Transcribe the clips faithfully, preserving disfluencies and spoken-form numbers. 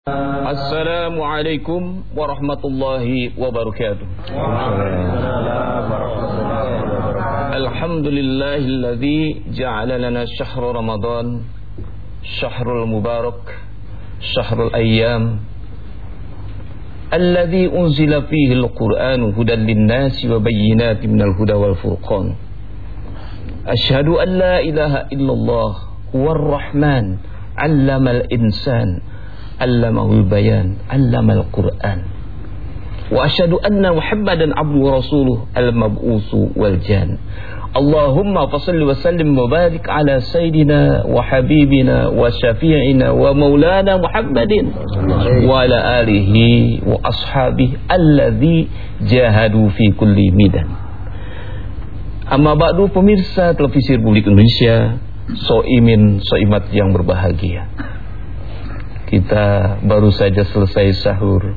Assalamualaikum warahmatullahi wabarakatuh. Alhamdulillahilladzi ja'ala lana syahra Ramadan syahrul mubarak, syahrul ayyam, alladzi unzila fihi al-Qur'anu hudan lin-nasi wa bayyinatin minal huda wal furqan. Asyhadu an la ilaha illallah huwar rahman 'allamal insan allamahul bayan allamal Qur'an. Wa asyhadu anna Muhammadan abduhu wa rasuluhu al-mab'utsu wal jan. Allahumma fashalli wa sallim wa barik ala sayyidina wa habibina wa syafi'ina wa maulana Muhammadin wa ala alihi wa ashabihi alladzi jahadu fi kulli midan. Amma ba'du, pemirsa televisi Republik Indonesia, soimin soimat yang berbahagia. Kita baru saja selesai sahur.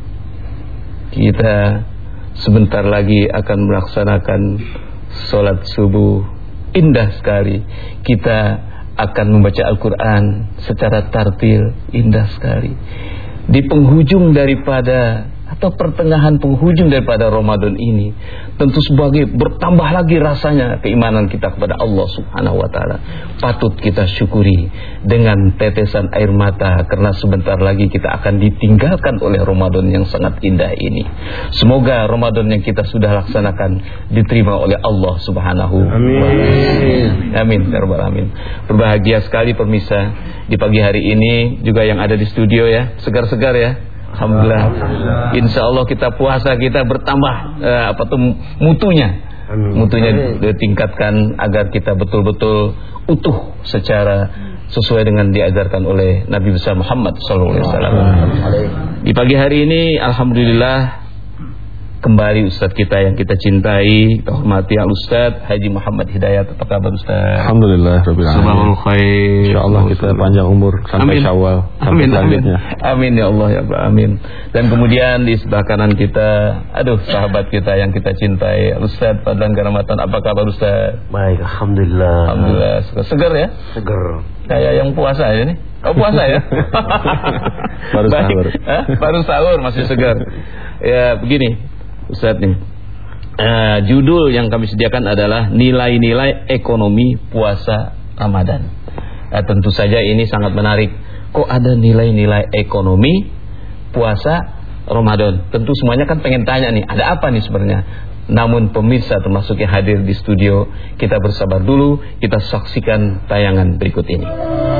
Kita sebentar lagi akan melaksanakan sholat subuh. Indah sekali. Kita akan membaca Al-Quran secara tartil. Indah sekali. Di penghujung daripada atau pertengahan penghujung daripada Ramadan ini, tentu sebagai bertambah lagi rasanya keimanan kita kepada Allah Subhanahu wa taala. Patut kita syukuri dengan tetesan air mata, karena sebentar lagi kita akan ditinggalkan oleh Ramadan yang sangat indah ini. Semoga Ramadan yang kita sudah laksanakan diterima oleh Allah Subhanahu wa taala. Amin ya rabbal alamin. Berbahagia sekali pemirsa, di pagi hari ini juga yang ada di studio ya, segar-segar ya. Alhamdulillah. Insya Allah kita puasa kita bertambah eh, apa tuh mutunya, Amin. mutunya Amin. ditingkatkan agar kita betul-betul utuh secara sesuai dengan diajarkan oleh Nabi besar Muhammad sallallahu alaihi wasallam. Di pagi hari ini, alhamdulillah kembali Ustadz kita yang kita cintai, kita hormati Al-Ustadz Haji Muhammad Hidayat. Apa kabar Ustadz? Alhamdulillah rabbil alamin. Subhanallah khair. Insyaallah kita panjang umur sampai amin. Syawal sampai amin, selanjutnya. Amin. amin ya Allah ya Pak. Amin. Dan kemudian di sebelah kanan kita, aduh sahabat kita yang kita cintai, Ustadz Fadlan Garamatan. Apa kabar Ustadz? Baik, alhamdulillah. Alhamdulillah. Segar ya? Segar. Kayak yang puasa ya nih. Oh puasa ya? Baru sahur. Hah? Baru sahur masih segar. Ya begini Ustadz nih, uh, judul yang kami sediakan adalah nilai-nilai ekonomi puasa Ramadan. uh, Tentu saja ini sangat menarik. Kok ada nilai-nilai ekonomi puasa Ramadan? Tentu semuanya kan pengen tanya nih, ada apa nih sebenarnya? Namun pemirsa termasuk yang hadir di studio, kita bersabar dulu, kita saksikan tayangan berikut ini.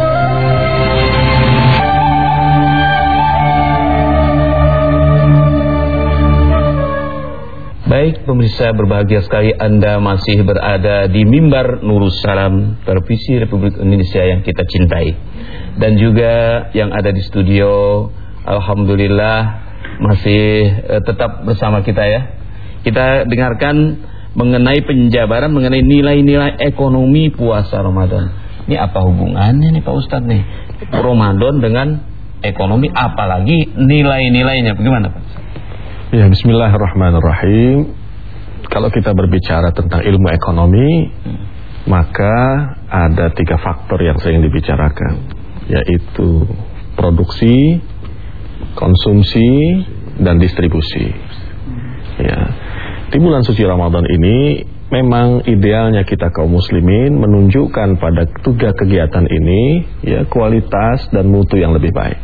Baik pemirsa berbahagia sekali, Anda masih berada di mimbar Nurus Salam televisi Republik Indonesia yang kita cintai. Dan juga yang ada di studio, alhamdulillah masih eh, tetap bersama kita ya. Kita dengarkan mengenai penjabaran mengenai nilai-nilai ekonomi puasa Ramadan. Ini apa hubungannya nih Pak Ustadz nih, Ramadan dengan ekonomi, apalagi nilai-nilainya, bagaimana Pak? Ya, bismillahirrahmanirrahim. Kalau kita berbicara tentang ilmu ekonomi, hmm. maka ada tiga faktor yang sering dibicarakan, yaitu produksi, konsumsi, dan distribusi. Ya, di bulan suci Ramadan ini memang idealnya kita kaum muslimin menunjukkan pada tiga kegiatan ini ya kualitas dan mutu yang lebih baik.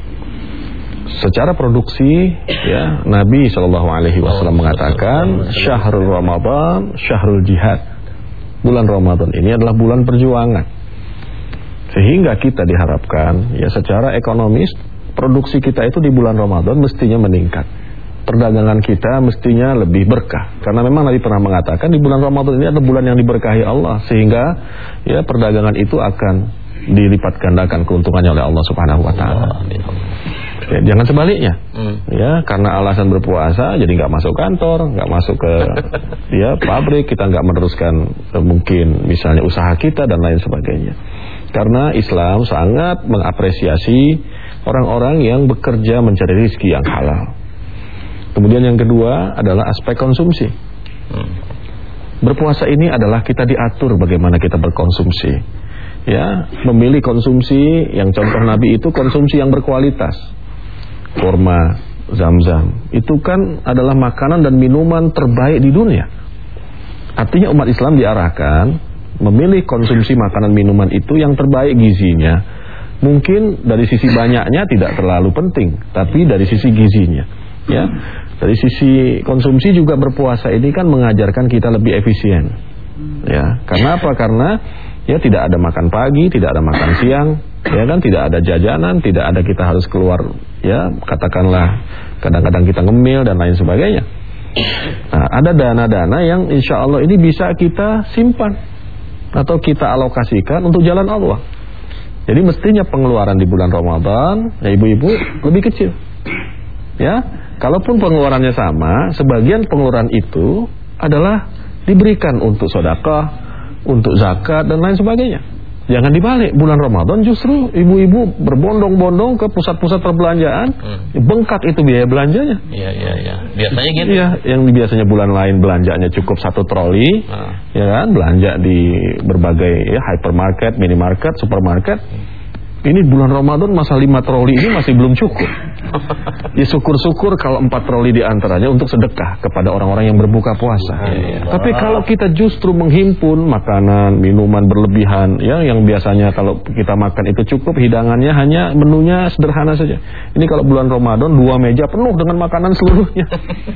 Secara produksi, ya, Nabi shallallahu alaihi wasallam mengatakan syahrul Ramadan, syahrul jihad. Bulan Ramadan ini adalah bulan perjuangan. Sehingga kita diharapkan, ya, secara ekonomis produksi kita itu di bulan Ramadan mestinya meningkat. Perdagangan kita mestinya lebih berkah. Karena memang Nabi pernah mengatakan di bulan Ramadan ini adalah bulan yang diberkahi Allah, sehingga ya perdagangan itu akan dilipat gandakan keuntungannya oleh Allah Subhanahu wa taala. Ya, jangan sebaliknya, hmm. ya, karena alasan berpuasa jadi nggak masuk kantor, nggak masuk ke ya pabrik, kita nggak meneruskan eh, mungkin misalnya usaha kita dan lain sebagainya. Karena Islam sangat mengapresiasi orang-orang yang bekerja mencari rezeki yang halal. Kemudian yang kedua adalah aspek konsumsi. Hmm. Berpuasa ini adalah kita diatur bagaimana kita berkonsumsi. Ya, memilih konsumsi yang contoh Nabi itu konsumsi yang berkualitas. kurma, zam-zam, itu kan adalah makanan dan minuman terbaik di dunia. Artinya umat Islam diarahkan memilih konsumsi makanan minuman itu yang terbaik gizinya. Mungkin dari sisi banyaknya tidak terlalu penting, tapi dari sisi gizinya, ya. Dari sisi konsumsi juga berpuasa ini kan mengajarkan kita lebih efisien. Ya, karena apa? Karena ya tidak ada makan pagi, tidak ada makan siang, ya kan, tidak ada jajanan, tidak ada kita harus keluar, ya katakanlah kadang-kadang kita ngemil dan lain sebagainya. Nah, ada dana-dana yang insya Allah ini bisa kita simpan atau kita alokasikan untuk jalan Allah. Jadi mestinya pengeluaran di bulan Ramadan, ya ibu-ibu, lebih kecil. Ya, kalaupun pengeluarannya sama, sebagian pengeluaran itu adalah diberikan untuk sedekah, untuk zakat dan lain sebagainya. Jangan dibalik, bulan Ramadan justru ibu-ibu berbondong-bondong ke pusat-pusat perbelanjaan, hmm. bengkak itu biaya belanjanya. Iya, iya, iya. Biasanya gitu. Iya, yang biasanya bulan lain belanjanya cukup satu troli, hmm. ya kan, belanja di berbagai ya hypermarket, minimarket, supermarket. Hmm. Ini bulan Ramadan masa lima troli ini masih belum cukup. Ya syukur-syukur kalau empat troli diantaranya untuk sedekah kepada orang-orang yang berbuka puasa. Ya, ya. Tapi kalau kita justru menghimpun makanan, minuman berlebihan, ya yang biasanya kalau kita makan itu cukup, hidangannya hanya menunya sederhana saja. Ini kalau bulan Ramadan dua meja penuh dengan makanan seluruhnya.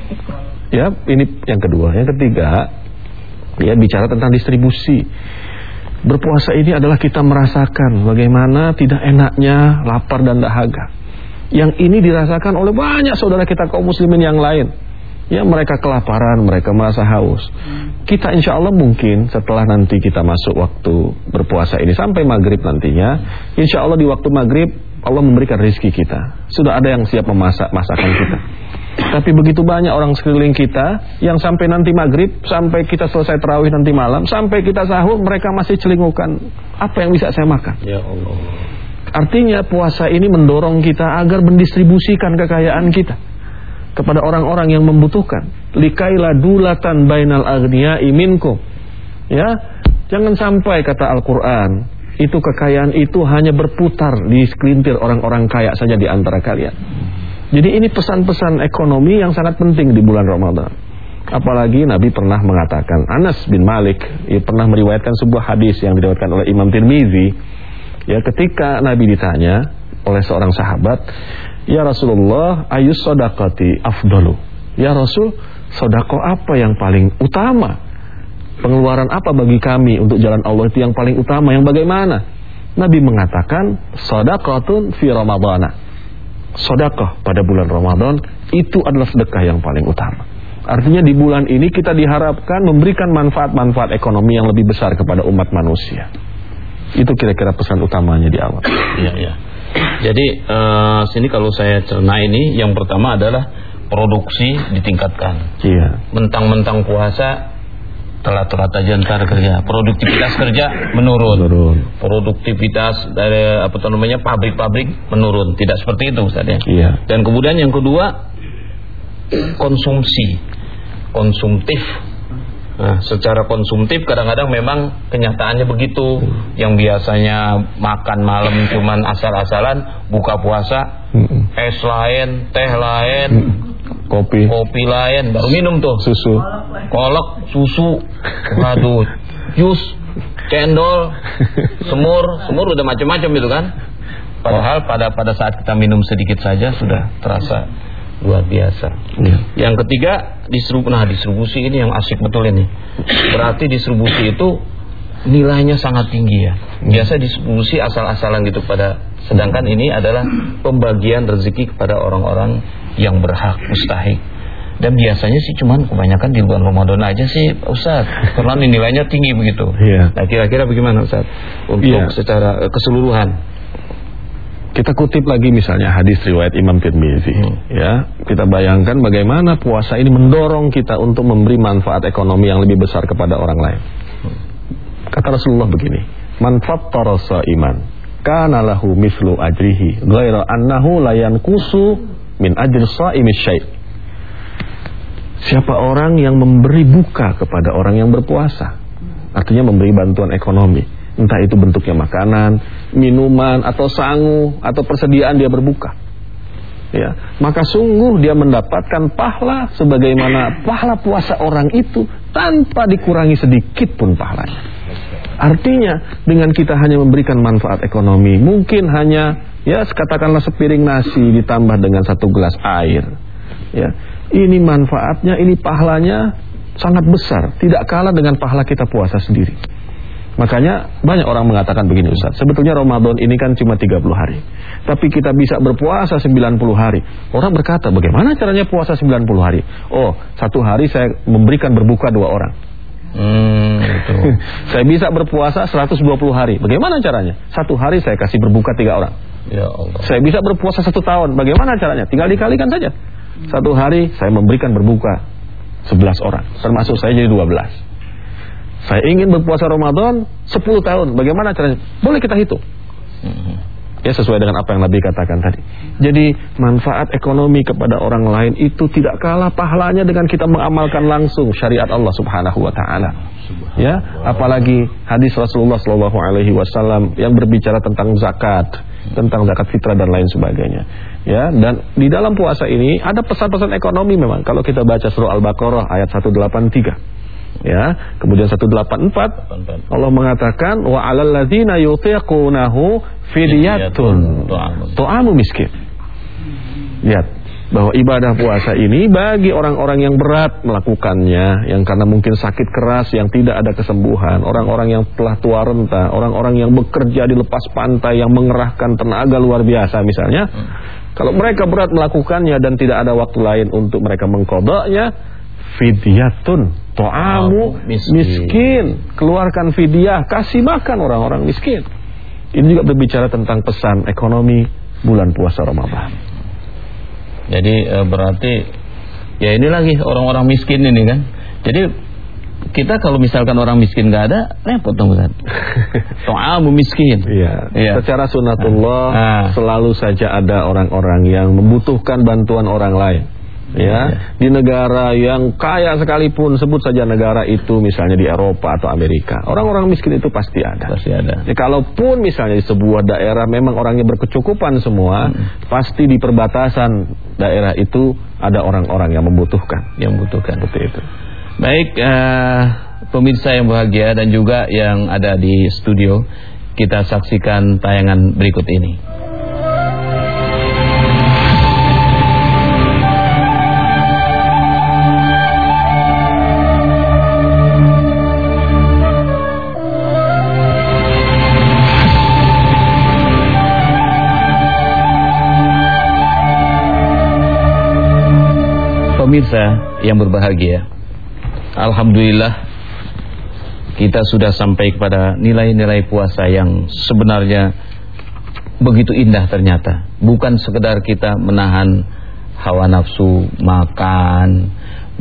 Ya, ini yang kedua. Yang ketiga, ya bicara tentang distribusi. Berpuasa ini adalah kita merasakan bagaimana tidak enaknya lapar dan dahaga. Yang ini dirasakan oleh banyak saudara kita kaum muslimin yang lain. Ya, mereka kelaparan, mereka merasa haus. Kita insya Allah mungkin setelah nanti kita masuk waktu berpuasa ini sampai maghrib nantinya, insya Allah di waktu maghrib Allah memberikan rezeki kita. Sudah ada yang siap memasak masakan kita. Tapi begitu banyak orang sekeliling kita yang sampai nanti maghrib, sampai kita selesai tarawih nanti malam, sampai kita sahur, mereka masih celingukan, apa yang bisa saya makan? Ya Allah. Artinya puasa ini mendorong kita agar mendistribusikan kekayaan kita kepada orang-orang yang membutuhkan. Likaila dulatan bainal aghniyai minkum. Ya, jangan sampai kata Al-Qur'an, itu kekayaan itu hanya berputar di sekelintir orang-orang kaya saja di antara kalian. Jadi ini pesan-pesan ekonomi yang sangat penting di bulan Ramadan. Apalagi Nabi pernah mengatakan, Anas bin Malik ia pernah meriwayatkan sebuah hadis yang diriwayatkan oleh Imam Tirmizi. Ya, ketika Nabi ditanya oleh seorang sahabat, "Ya Rasulullah, ayus shadaqati afdalu?" Ya Rasul, sedekah apa yang paling utama? Pengeluaran apa bagi kami untuk jalan Allah itu yang paling utama, yang bagaimana? Nabi mengatakan, "Shadaqatun fi Ramadana." Sedekah pada bulan Ramadan itu adalah sedekah yang paling utama. Artinya di bulan ini kita diharapkan memberikan manfaat-manfaat ekonomi yang lebih besar kepada umat manusia. Itu kira-kira pesan utamanya di awal. Iya, iya. Jadi uh, sini kalau saya cerna ini, yang pertama adalah produksi ditingkatkan. Iya. Mentang-mentang puasa, telat-telat aja ntar kerja, produktivitas kerja menurun, menurun. Produktivitas dari apa namanya pabrik-pabrik menurun, tidak seperti itu Ustaz ya. Iya. Dan kemudian yang kedua, konsumsi, konsumtif. Nah, secara konsumtif kadang-kadang memang kenyataannya begitu. Hmm. Yang biasanya makan malam cuman asal-asalan, buka puasa, hmm. es lain, teh lain. Hmm. Kopi Kopi lain, baru minum tuh susu, kolak, susu, waduh, jus, cendol, semur, semur udah macam-macam itu kan. Padahal pada pada saat kita minum sedikit saja sudah terasa luar biasa. Ya. Yang ketiga, distribusi. Nah, distribusi ini yang asik betul ini. Berarti distribusi itu nilainya sangat tinggi ya. Biasa distribusi asal-asalan gitu pada, sedangkan ini adalah pembagian rezeki kepada orang-orang yang berhak, mustahik. Dan biasanya sih cuman kebanyakan di bulan Ramadan aja sih Ustaz, karena nilainya tinggi begitu. Yeah. Nah, kira-kira bagaimana Ustaz untuk yeah. secara keseluruhan? Kita kutip lagi misalnya hadis riwayat Imam Tirmizi. Hmm. Ya, kita bayangkan bagaimana puasa ini mendorong kita untuk memberi manfaat ekonomi yang lebih besar kepada orang lain. Hmm. Kata Rasulullah begini, "Man fattara sha'iman kana lahu mislu ajrihi ghaira annahu la yanqusu min ajri sha'imi syai'." Siapa orang yang memberi buka kepada orang yang berpuasa, artinya memberi bantuan ekonomi, entah itu bentuknya makanan, minuman, atau sangu, atau persediaan dia berbuka, ya, ya, maka sungguh dia mendapatkan pahala sebagaimana pahala puasa orang itu tanpa dikurangi sedikit pun pahalanya. Artinya dengan kita hanya memberikan manfaat ekonomi, mungkin hanya ya katakanlah sepiring nasi ditambah dengan satu gelas air, ya, ini manfaatnya, ini pahalanya sangat besar, tidak kalah dengan pahala kita puasa sendiri. Makanya banyak orang mengatakan begini, Ustaz, sebetulnya Ramadan ini kan cuma tiga puluh hari, tapi kita bisa berpuasa sembilan puluh hari. Orang berkata, bagaimana caranya puasa sembilan puluh hari? Oh, satu hari saya memberikan berbuka dua orang. hmm, gitu. Saya bisa berpuasa seratus dua puluh hari. Bagaimana caranya? Satu hari saya kasih berbuka tiga orang. Ya Allah. Saya bisa berpuasa satu tahun. Bagaimana caranya? Tinggal dikalikan saja. Satu hari saya memberikan berbuka sebelas orang, termasuk saya jadi dua belas. Saya ingin berpuasa Ramadan sepuluh tahun. Bagaimana caranya? Boleh kita hitung. Ya, sesuai dengan apa yang Nabi katakan tadi. Jadi manfaat ekonomi kepada orang lain itu tidak kalah pahalanya dengan kita mengamalkan langsung syariat Allah Subhanahu wa taala. Ya, apalagi hadis Rasulullah sallallahu alaihi wasallam yang berbicara tentang zakat, tentang zakat fitrah dan lain sebagainya. Ya, dan di dalam puasa ini ada pesan-pesan ekonomi memang. Kalau kita baca surah Al-Baqarah ayat seratus delapan puluh tiga. Ya, kemudian seratus delapan puluh empat Allah mengatakan wa 'alal ladzina yutiqunahu fidyatun tu'amu miskin. Lihat bahwa ibadah puasa ini bagi orang-orang yang berat melakukannya, yang karena mungkin sakit keras yang tidak ada kesembuhan, orang-orang yang telah tua renta, orang-orang yang bekerja di lepas pantai yang mengerahkan tenaga luar biasa misalnya. hmm. Kalau mereka berat melakukannya dan tidak ada waktu lain untuk mereka mengqadanya, fidyatun to'amu miskin. miskin, keluarkan fidyah, kasih makan orang-orang miskin. Ini juga berbicara tentang pesan ekonomi bulan puasa Ramadan. Jadi e, berarti ya ini lagi orang-orang miskin ini kan. Jadi kita kalau misalkan orang miskin nggak ada, repot dong Ustaz. To'amu miskin. Iya. Ya. Secara sunatullah ah. selalu saja ada orang-orang yang membutuhkan bantuan orang lain. Ya, ya, di negara yang kaya sekalipun, sebut saja negara itu misalnya di Eropa atau Amerika, orang-orang miskin itu pasti ada. Pasti ada. Ya, kalaupun misalnya di sebuah daerah memang orangnya berkecukupan semua, hmm. pasti di perbatasan daerah itu ada orang-orang yang membutuhkan, yang membutuhkan. Seperti itu. Baik, uh, pemirsa yang bahagia dan juga yang ada di studio, kita saksikan tayangan berikut ini. Pemirsa yang berbahagia, alhamdulillah kita sudah sampai kepada nilai-nilai puasa yang sebenarnya begitu indah ternyata. Bukan sekedar kita menahan hawa nafsu, makan,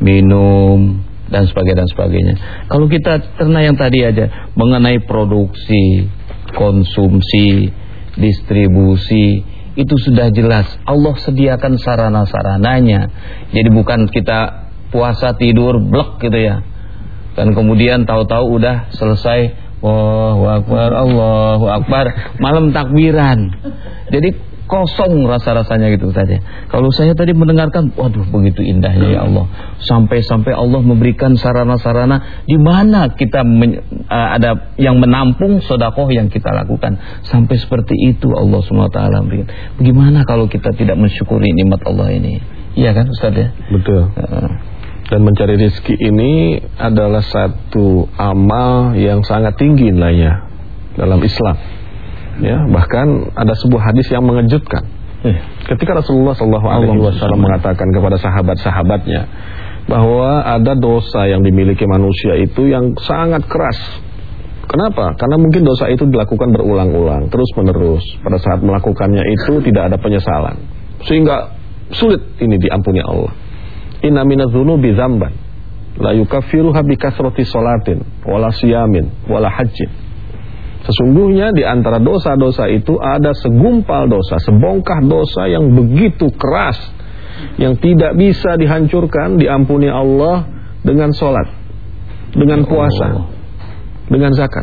minum dan sebagainya dan sebagainya. Kalau kita terna yang tadi aja mengenai produksi, konsumsi, distribusi, itu sudah jelas Allah sediakan sarana-sarananya. Jadi bukan kita puasa tidur blek gitu ya, dan kemudian tahu-tahu udah selesai, Allahu Akbar, Allahu Akbar, malam takbiran. Jadi kosong rasa-rasanya gitu saja. Kalau saya tadi mendengarkan, waduh begitu indahnya ya Allah. Sampai-sampai Allah memberikan sarana-sarana di mana kita men, uh, ada yang menampung sedekah yang kita lakukan. Sampai seperti itu Allah subhanahu wa taala berikan. Bagaimana kalau kita tidak mensyukuri nikmat Allah ini? Iya kan Ustaz ya? Betul. Uh. Dan mencari rezeki ini adalah satu amal yang sangat tinggi nilainya dalam Islam. Ya, bahkan ada sebuah hadis yang mengejutkan. Eh. Ketika Rasulullah sallallahu alaihi wasallam mengatakan kepada sahabat-sahabatnya bahwa ada dosa yang dimiliki manusia itu yang sangat keras. Kenapa? Karena mungkin dosa itu dilakukan berulang-ulang, terus-menerus. Pada saat melakukannya itu tidak ada penyesalan, sehingga sulit ini diampuni Allah. Inna minadz-dzunubi dzamban la yukaffiruha bi kasrati sholatin wala siyamin wala hajjin. Sesungguhnya di antara dosa-dosa itu ada segumpal dosa, sebongkah dosa yang begitu keras, yang tidak bisa dihancurkan, diampuni Allah dengan sholat, dengan puasa, dengan zakat.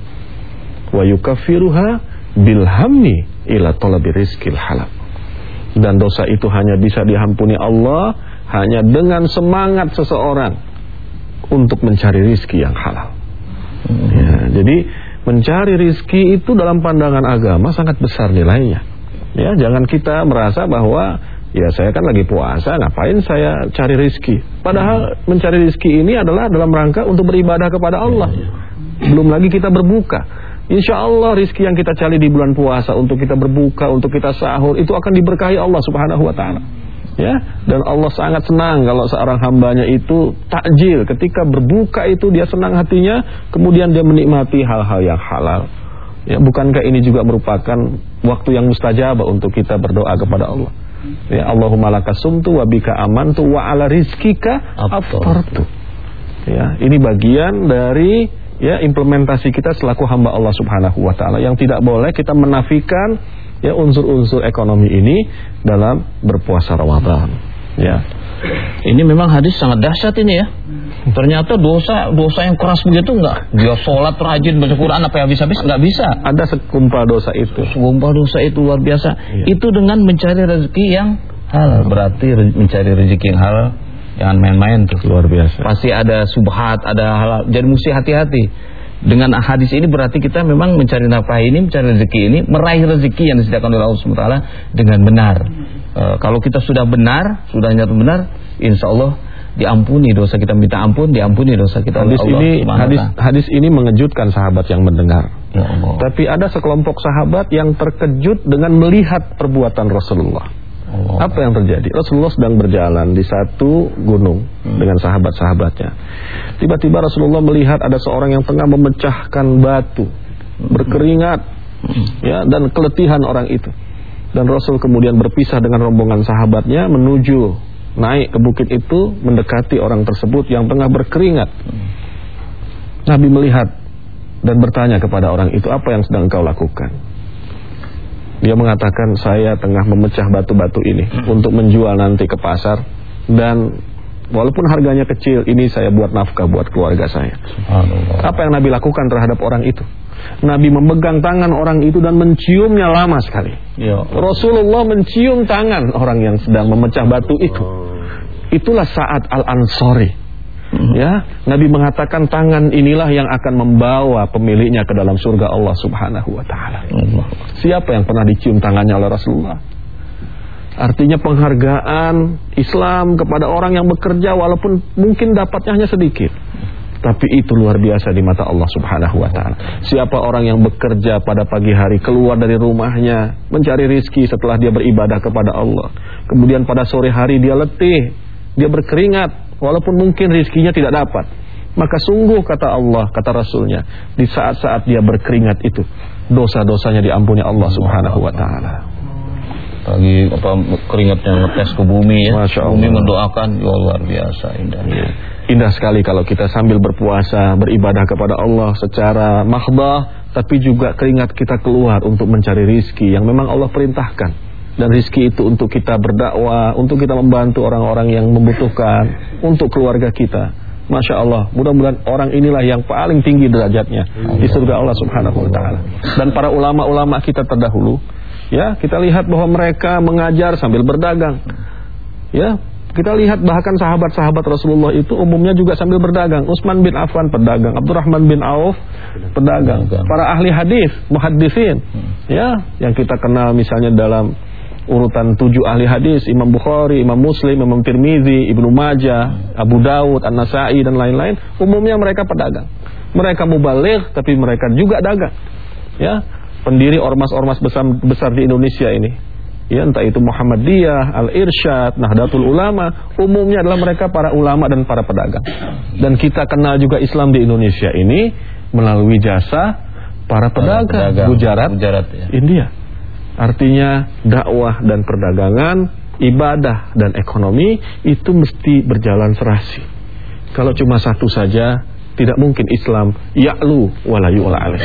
Wa yukaffiruha bil hammi ila talabi rizqil halal. Dan dosa itu hanya bisa diampuni Allah hanya dengan semangat seseorang untuk mencari rizki yang halal. Ya, jadi mencari rizki itu dalam pandangan agama sangat besar nilainya. Ya, jangan kita merasa bahwa ya saya kan lagi puasa, ngapain saya cari rizki. Padahal mencari rizki ini adalah dalam rangka untuk beribadah kepada Allah. Belum lagi kita berbuka. Insya Allah rizki yang kita cari di bulan puasa untuk kita berbuka, untuk kita sahur, itu akan diberkahi Allah subhanahu wa ta'ala. Ya, dan Allah sangat senang kalau seorang hambanya itu takjil. Ketika berbuka itu dia senang hatinya, kemudian dia menikmati hal-hal yang halal. Ya, bukankah ini juga merupakan waktu yang mustajabah untuk kita berdoa kepada Allah? Ya, Allahumma laka sumtu wa bika amantu wa ala rizkika aftartu. Ya, ini bagian dari ya implementasi kita selaku hamba Allah subhanahu wa ta'ala, yang tidak boleh kita menafikan ya unsur-unsur ekonomi ini dalam berpuasa Ramadan. Ya, ini memang hadis sangat dahsyat ini ya. Ternyata dosa dosa yang keras begitu enggak. Dia sholat rajin baca Quran apa yang habis-habis enggak bisa. Ada sekumpal dosa itu. Sekumpal dosa itu luar biasa. Ya. Itu dengan mencari rezeki yang halal. Berarti mencari rezeki yang halal jangan main-main tuh. Luar biasa. Pasti ada subhat, ada halal. Jadi mesti hati-hati. Dengan hadis ini berarti kita memang mencari nafkah ini, mencari rezeki ini, meraih rezeki yang disediakan oleh Allah subhanahu wa taala dengan benar. E, kalau kita sudah benar, sudah nyata benar, insya Allah diampuni dosa kita, minta ampun, diampuni dosa kita. Hadis Allah ini hadis hadis ini mengejutkan sahabat yang mendengar. Ya Allah. Tapi ada sekelompok sahabat yang terkejut dengan melihat perbuatan Rasulullah. Allah. Apa yang terjadi? Rasulullah sedang berjalan di satu gunung hmm. dengan sahabat-sahabatnya. Tiba-tiba Rasulullah melihat ada seorang yang tengah memecahkan batu, hmm. berkeringat, hmm. ya, dan keletihan orang itu. Dan Rasul kemudian berpisah dengan rombongan sahabatnya menuju naik ke bukit itu, mendekati orang tersebut yang tengah berkeringat. Hmm. Nabi melihat dan bertanya kepada orang itu, apa yang sedang engkau lakukan? Dia mengatakan, saya tengah memecah batu-batu ini hmm. untuk menjual nanti ke pasar, dan walaupun harganya kecil, ini saya buat nafkah buat keluarga saya. Apa yang Nabi lakukan terhadap orang itu? Nabi memegang tangan orang itu dan menciumnya lama sekali. Ya. Rasulullah mencium tangan orang yang sedang memecah batu itu. Itulah saat Al-Ansari. Ya, Nabi mengatakan tangan inilah yang akan membawa pemiliknya ke dalam surga Allah subhanahu wa ta'ala. Siapa yang pernah dicium tangannya oleh Rasulullah? Artinya penghargaan Islam kepada orang yang bekerja, walaupun mungkin dapatnya hanya sedikit, tapi itu luar biasa di mata Allah subhanahu wa ta'ala. Siapa orang yang bekerja pada pagi hari, keluar dari rumahnya mencari rizki setelah dia beribadah kepada Allah, kemudian pada sore hari dia letih, dia berkeringat, walaupun mungkin rizkinya tidak dapat, maka sungguh kata Allah, kata Rasulnya, di saat-saat dia berkeringat itu, dosa-dosanya diampuni Allah subhanahu wa ta'ala. Lagi apa keringatnya ngetes ke bumi ya, bumi mendoakan, ya luar biasa indah. Ya. Indah sekali kalau kita sambil berpuasa, beribadah kepada Allah secara mahdah, tapi juga keringat kita keluar untuk mencari rizki yang memang Allah perintahkan. Dan rizki itu untuk kita berdakwah, untuk kita membantu orang-orang yang membutuhkan, untuk keluarga kita. Masya Allah, mudah-mudahan orang inilah yang paling tinggi derajatnya di surga Allah subhanahu wa ta'ala. Dan para ulama-ulama kita terdahulu, ya, kita lihat bahwa mereka mengajar sambil berdagang. Ya, kita lihat bahkan sahabat-sahabat Rasulullah itu umumnya juga sambil berdagang. Utsman bin Affan pedagang, Abdurrahman bin Auf pedagang. Para ahli hadis, muhaddisin, ya, yang kita kenal misalnya dalam urutan tujuh ahli hadis, Imam Bukhari, Imam Muslim, Imam Tirmizi, Ibnu Majah, Abu Dawud, An-Nasai dan lain-lain, umumnya mereka pedagang. Mereka mubaligh tapi mereka juga dagang. Ya, pendiri ormas-ormas besar, besar di Indonesia ini. Ya, entah itu Muhammadiyah, Al-Irsyad, Nahdlatul Ulama, umumnya adalah mereka para ulama dan para pedagang. Dan kita kenal juga Islam di Indonesia ini melalui jasa para pedagang, pedagang. Gujarat, Gujarat ya. India. Artinya dakwah dan perdagangan, ibadah dan ekonomi itu mesti berjalan serasi. Kalau cuma satu saja, tidak mungkin Islam ya'lu wala yu'la alaih.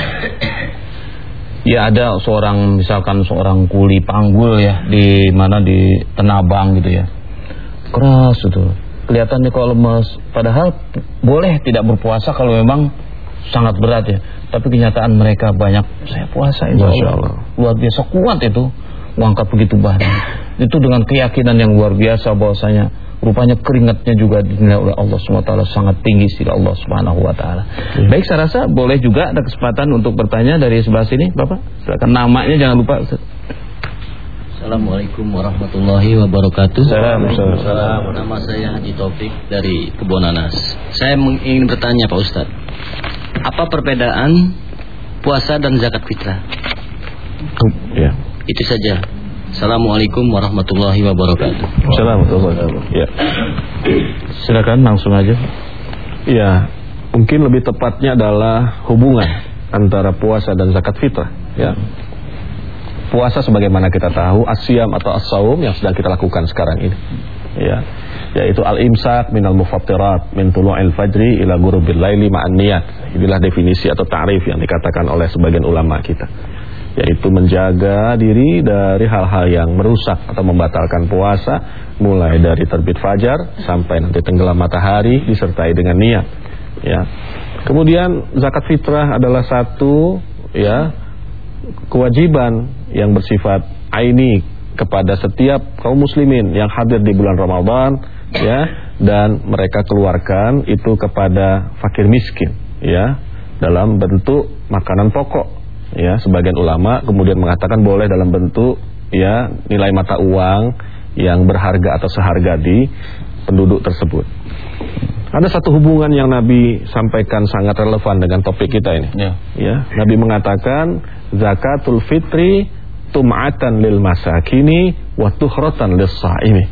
Ya, ada seorang, misalkan seorang kuli panggul ya, di mana di Tenabang gitu ya, keras itu, kelihatannya kalau lemes, padahal boleh tidak berpuasa kalau memang sangat berat ya. Tapi kenyataan mereka banyak, saya puasa insya Allah. Luar biasa kuat itu, mengangkat begitu banyak. itu dengan keyakinan yang luar biasa bahwasanya rupanya keringatnya juga dinilai oleh Allah subhanahu wa taala sangat tinggi sisi Allah subhanahu wa taala. Ya. Baik, saya rasa boleh juga ada kesempatan untuk bertanya dari sebelah sini, Bapak. Silakan, namanya jangan lupa. Assalamualaikum warahmatullahi wabarakatuh. Assalamualaikum. Nama saya Haji Taufik dari Kebonanas. Saya ingin bertanya Pak Ustadz, apa perbedaan puasa dan zakat fitrah? Ya. Itu saja. Assalamualaikum warahmatullahi wabarakatuh. Assalamualaikum. Ya. Silakan langsung aja. Ya, mungkin lebih tepatnya adalah hubungan antara puasa dan zakat fitrah. Ya. Puasa sebagaimana kita tahu asyam atau as-saum yang sedang kita lakukan sekarang ini. Ya. Yaitu al-imsak minal mufattirat min tulu'il fajri ila ghurubil laili ma'an niyat. Inilah definisi atau ta'rif yang dikatakan oleh sebagian ulama kita. Yaitu menjaga diri dari hal-hal yang merusak atau membatalkan puasa, mulai dari terbit fajar sampai nanti tenggelam matahari disertai dengan niat. Ya. Kemudian zakat fitrah adalah satu ya kewajiban yang bersifat aini kepada setiap kaum muslimin yang hadir di bulan Ramadan, ya, dan mereka keluarkan itu kepada fakir miskin, ya, dalam bentuk makanan pokok. Ya, sebagian ulama kemudian mengatakan boleh dalam bentuk ya nilai mata uang yang berharga atau seharga di penduduk tersebut. Ada satu hubungan yang Nabi sampaikan sangat relevan dengan topik kita ini. Ya. Ya, Nabi mengatakan zakatul fitri tum'atan lil masakini wa tuhratan lis shaimi.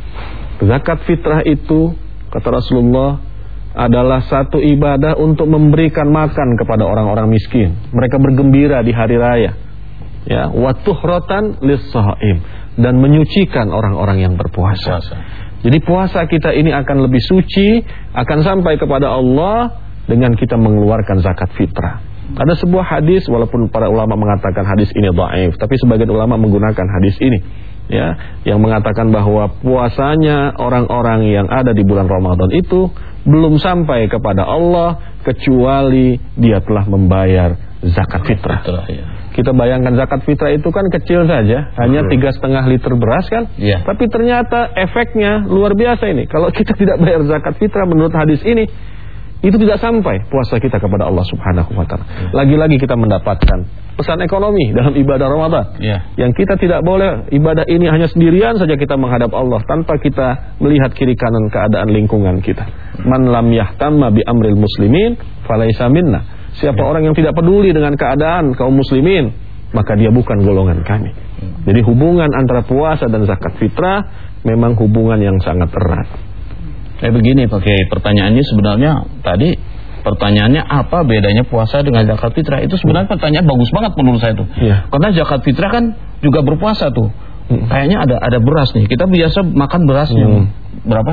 Zakat fitrah itu kata Rasulullah adalah satu ibadah untuk memberikan makan kepada orang-orang miskin. Mereka bergembira di hari raya. Ya, wa tuhratan lis-shaim, dan menyucikan orang-orang yang berpuasa. Puasa. Jadi puasa kita ini akan lebih suci, akan sampai kepada Allah dengan kita mengeluarkan zakat fitrah. Ada sebuah hadis, walaupun para ulama mengatakan hadis ini dhaif, tapi sebagian ulama menggunakan hadis ini, ya, yang mengatakan bahwa puasanya orang-orang yang ada di bulan Ramadan itu belum sampai kepada Allah kecuali dia telah membayar zakat fitrah. Kita bayangkan zakat fitrah itu kan kecil saja, hanya tiga setengah liter beras kan, ya. Tapi ternyata efeknya luar biasa ini. Kalau kita tidak bayar zakat fitrah menurut hadis ini, itu tidak sampai puasa kita kepada Allah Subhanahu wa taala. Lagi-lagi kita mendapatkan pesan ekonomi dalam ibadah Ramadan. Ya. Yang kita tidak boleh ibadah ini hanya sendirian saja kita menghadap Allah tanpa kita melihat kiri kanan keadaan lingkungan kita. Man lam yahtamma bi amril muslimin falaisa minna. Siapa ya. orang yang tidak peduli dengan keadaan kaum muslimin, maka dia bukan golongan kami. Jadi hubungan antara puasa dan zakat fitrah memang hubungan yang sangat erat. Eh begini pakai pertanyaannya sebenarnya tadi pertanyaannya apa bedanya puasa dengan zakat fitrah, itu sebenarnya pertanyaan bagus banget menurut saya tuh. Ya. Karena zakat fitrah kan juga berpuasa tuh. Hmm. Kayaknya ada ada beras nih. Kita biasa makan beras hmm. yang berapa?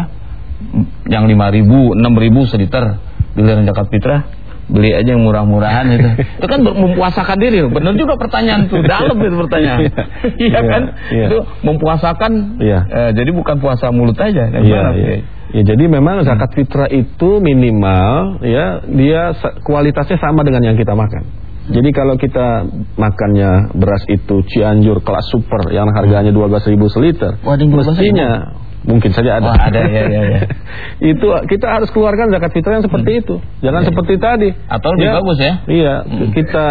Yang lima ribu, enam ribu seliter. Giliran zakat fitrah beli aja yang murah-murahan itu. Itu kan mempuasakan diri. Benar juga pertanyaan tuh. Dalam itu pertanyaan. Iya kan? Ya. Itu mempuasakan. Ya. Eh, jadi bukan puasa mulut aja. Iya, iya. Ya, jadi memang zakat fitrah itu minimal ya dia kualitasnya sama dengan yang kita makan. Jadi kalau kita makannya beras itu Cianjur kelas super yang harganya dua belas ribu seliter, wah, mestinya mungkin saja ada. Wah, ada ya, ya, ya. Itu kita harus keluarkan zakat fitrah yang seperti hmm. itu. Jangan ya, seperti ya. tadi. Atau lebih ya, bagus ya. Iya, hmm. kita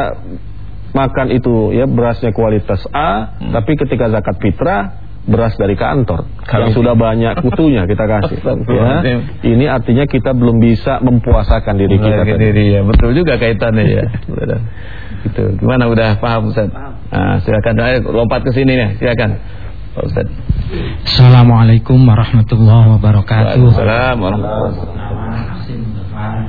makan itu ya berasnya kualitas A, hmm. tapi ketika zakat fitrah beras dari kantor Kali. yang sudah banyak kutunya kita kasih. Ya. Ini artinya kita belum bisa mempuasakan diri kita. Diri, ya. Betul juga kaitannya ya. Gitu. Gimana, udah paham Ustaz? Nah, silakan ayo lompat ke sini nih, silakan Pak Ustaz. Assalamualaikum warahmatullahi wabarakatuh. Waalaikumsalam warahmatullahi wabarakatuh.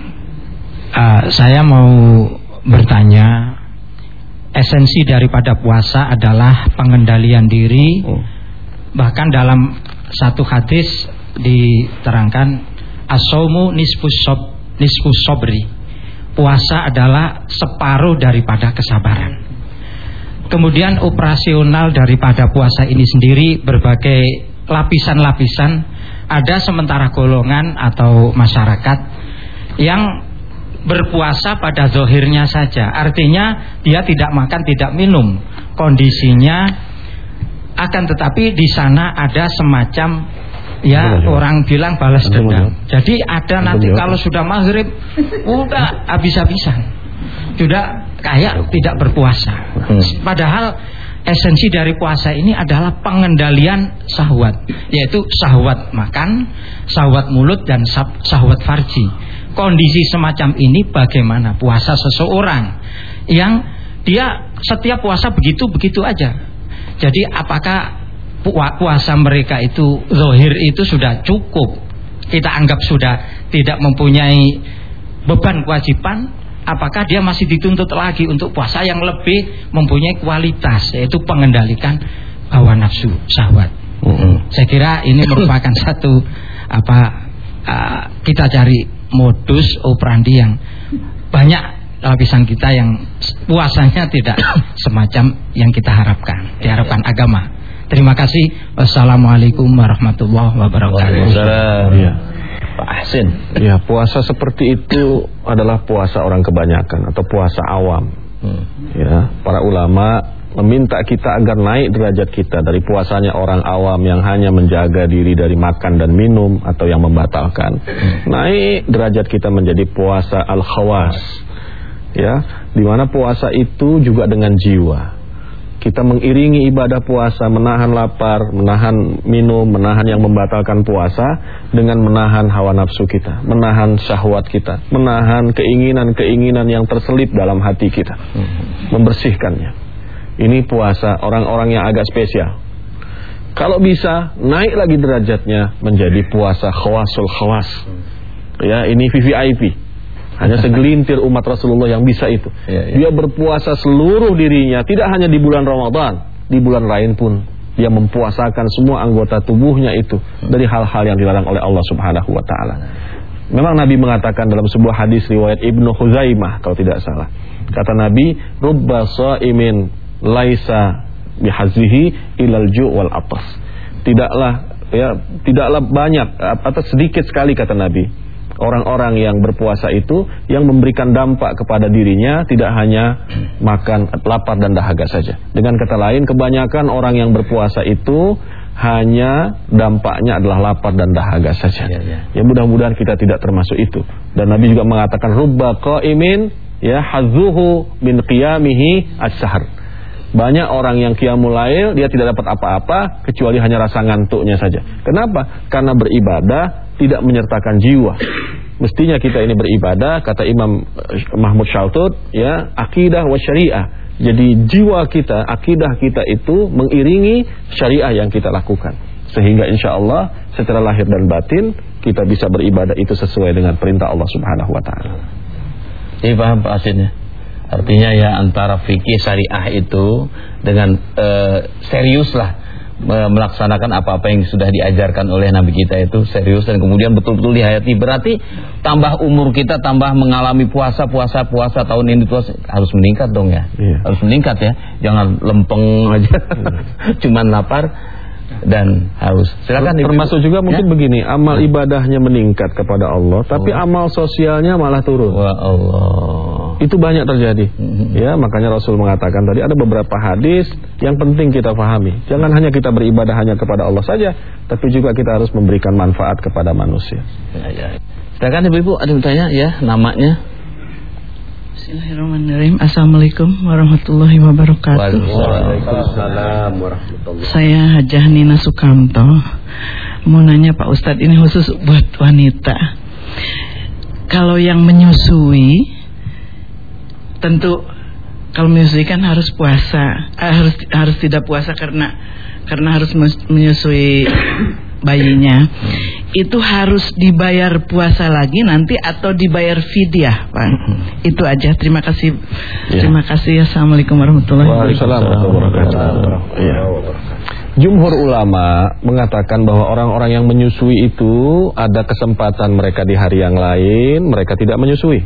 Uh, saya mau bertanya, esensi daripada puasa adalah pengendalian diri. Oh. Bahkan dalam satu hadis diterangkan as-shaumu nisfus sob, nisfus sobri. Puasa adalah separuh daripada kesabaran. Kemudian operasional daripada puasa ini sendiri berbagai lapisan-lapisan. Ada sementara golongan atau masyarakat yang berpuasa pada zahirnya saja, artinya dia tidak makan tidak minum, kondisinya akan tetapi di sana ada semacam ya Betul. orang bilang balas dendam. Jadi ada nanti Betul. kalau sudah maghrib udah habis-habisan, sudah kayak tidak berpuasa. Hmm. Padahal esensi dari puasa ini adalah pengendalian syahwat, yaitu syahwat makan, syahwat mulut, dan syahwat farji. Kondisi semacam ini bagaimana puasa seseorang yang dia setiap puasa begitu-begitu aja. Jadi apakah puasa mereka itu zahir itu sudah cukup, kita anggap sudah tidak mempunyai beban kewajiban, apakah dia masih dituntut lagi untuk puasa yang lebih mempunyai kualitas, yaitu pengendalikan hawa nafsu syahwat. Mm-hmm. Saya kira ini merupakan satu apa uh, kita cari modus operandi yang banyak lapisan kita yang puasanya tidak semacam yang kita harapkan, diharapkan agama. Terima kasih. Wassalamualaikum warahmatullahi wabarakatuh. Ya. Pak Ahsin. Ya, puasa seperti itu adalah puasa orang kebanyakan atau puasa awam. Hmm. Ya, para ulama meminta kita agar naik derajat kita dari puasanya orang awam yang hanya menjaga diri dari makan dan minum atau yang membatalkan. Hmm. Naik derajat kita menjadi puasa al-khawas. Ya, di mana puasa itu juga dengan jiwa. Kita mengiringi ibadah puasa, menahan lapar, menahan minum, menahan yang membatalkan puasa dengan menahan hawa nafsu kita, menahan syahwat kita, menahan keinginan-keinginan yang terselip dalam hati kita, membersihkannya. Ini puasa orang-orang yang agak spesial. Kalau bisa naik lagi derajatnya menjadi puasa khawasul khawas. Ya, ini V V I P. Hanya segelintir umat Rasulullah yang bisa itu. Ya, ya. Dia berpuasa seluruh dirinya, tidak hanya di bulan Ramadan, di bulan lain pun dia mempuasakan semua anggota tubuhnya itu dari hal-hal yang dilarang oleh Allah Subhanahu wa taala. Memang Nabi mengatakan dalam sebuah hadis riwayat Ibnu Khuzaimah kalau tidak salah. Kata Nabi, "Rubba shaimin laisa bihazzihi ilal ju' wal atas." Tidaklah ya, tidaklah banyak atau sedikit sekali kata Nabi orang-orang yang berpuasa itu yang memberikan dampak kepada dirinya tidak hanya makan, lapar dan dahaga saja. Dengan kata lain, kebanyakan orang yang berpuasa itu hanya dampaknya adalah lapar dan dahaga saja. Ya, ya. Ya, mudah-mudahan kita tidak termasuk itu. Dan Nabi juga mengatakan rubba qaimin ya hazuhu min qiyamihi as-sahar. Banyak orang yang qiyamul lail dia tidak dapat apa-apa kecuali hanya rasa ngantuknya saja. Kenapa? Karena beribadah tidak menyertakan jiwa. Mestinya kita ini beribadah, kata Imam Mahmud Shaltut, ya, akidah wa syariah. Jadi jiwa kita, akidah kita itu mengiringi syariah yang kita lakukan. Sehingga insya Allah secara lahir dan batin kita bisa beribadah itu sesuai dengan perintah Allah Subhanahu wa taala. Ini paham Pak Asin ya? Artinya ya antara fikih syariah itu dengan uh, serius lah melaksanakan apa-apa yang sudah diajarkan oleh Nabi kita itu serius dan kemudian betul-betul dihayati. Berarti tambah umur kita, tambah mengalami puasa, puasa, puasa tahun ini puasa harus meningkat dong ya, iya. Harus meningkat ya, jangan lempeng aja, iya. Cuman lapar dan haus. Silakan. Termasuk juga mungkin ya? Begini, amal ibadahnya meningkat kepada Allah, tapi oh. amal sosialnya malah turun. Wah Allah. Itu banyak terjadi. Mm-hmm. Ya, makanya Rasul mengatakan tadi ada beberapa hadis yang penting kita pahami. Jangan hanya kita beribadah hanya kepada Allah saja, tapi juga kita harus memberikan manfaat kepada manusia. Ya, ya. Silakan Ibu-ibu, ada yang bertanya ya, namanya. Bismillahirrahmanirrahim. Assalamualaikum warahmatullahi wabarakatuh. Waalaikumsalam warahmatullahi wabarakatuh. Saya Hajah Nina Sukamto. Mau nanya Pak Ustadz, ini khusus buat wanita. Kalau yang menyusui, tentu kalau menyusui kan harus puasa, eh, harus harus tidak puasa karena karena harus menyusui bayinya. Itu harus dibayar puasa lagi nanti atau dibayar fidyah, Pak? Itu aja. Terima kasih. Ya. Terima kasih. Assalamualaikum warahmatullahi wabarakatuh. Ya. Jumhur ulama mengatakan bahwa orang-orang yang menyusui itu ada kesempatan mereka di hari yang lain mereka tidak menyusui.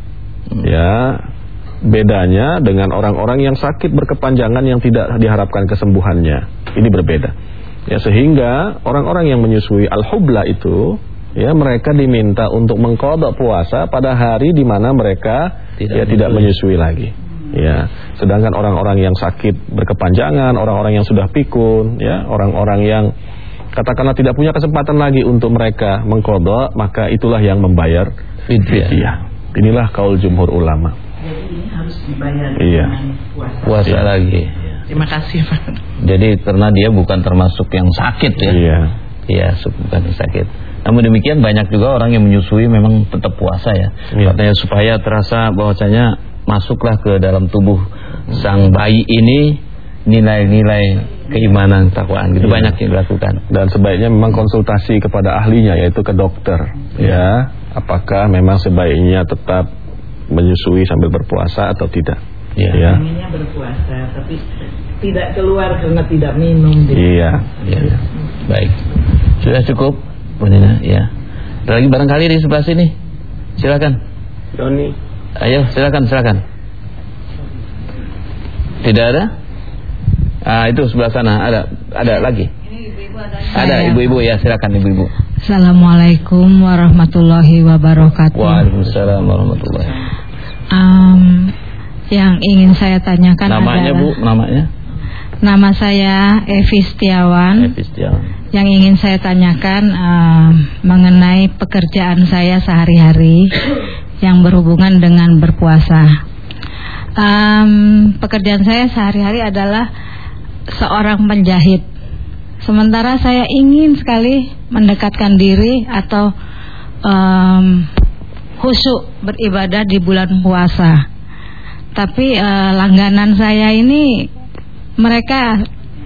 Ya. Bedanya dengan orang-orang yang sakit berkepanjangan yang tidak diharapkan kesembuhannya. Ini berbeda. Ya, sehingga orang-orang yang menyusui al-hubla itu ya mereka diminta untuk mengqadha puasa pada hari di mana mereka tidak ya menyusui. tidak menyusui lagi. Ya, sedangkan orang-orang yang sakit berkepanjangan, orang-orang yang sudah pikun, ya, orang-orang yang katakanlah tidak punya kesempatan lagi untuk mereka mengqadha, maka itulah yang membayar fidyah. Inilah kaul jumhur ulama. Jadi ini harus dibayar iya. dengan puasa. Puasa ya. lagi. Terima kasih, Pak. Jadi karena dia bukan termasuk yang sakit ya. Iya. Iya, bukan sakit. Namun demikian banyak juga orang yang menyusui memang tetap puasa ya. Iya. Katanya supaya terasa bahwasanya masuklah ke dalam tubuh sang bayi ini nilai-nilai keimanan, takwaan gitu, iya. banyak yang dilakukan. Dan sebaiknya memang konsultasi kepada ahlinya, yaitu ke dokter, ya. Apakah memang sebaiknya tetap menyusui sambil berpuasa atau tidak? Iya. Ya. Inginnya berpuasa, tapi tidak keluar karena tidak minum. Gitu. Iya. Iya. Baik. Sudah cukup, Bu Nina, ya. Ada lagi barangkali di sebelah sini. Silakan. Doni. Ayo, silakan, silakan. Tidak ada? Ah, itu sebelah sana ada, ada lagi. Ada ibu-ibu ya, silakan ibu-ibu. Assalamualaikum warahmatullahi wabarakatuh. Waalaikumsalam warahmatullahi. Um, yang ingin saya tanyakan namanya adalah, Bu, namanya? Nama saya Evi Setiawan. Evi Setiawan. Yang ingin saya tanyakan um, mengenai pekerjaan saya sehari-hari yang berhubungan dengan berpuasa. Um, pekerjaan saya sehari-hari adalah seorang penjahit. Sementara saya ingin sekali mendekatkan diri atau um, khusyuk beribadah di bulan puasa. Tapi uh, langganan saya ini mereka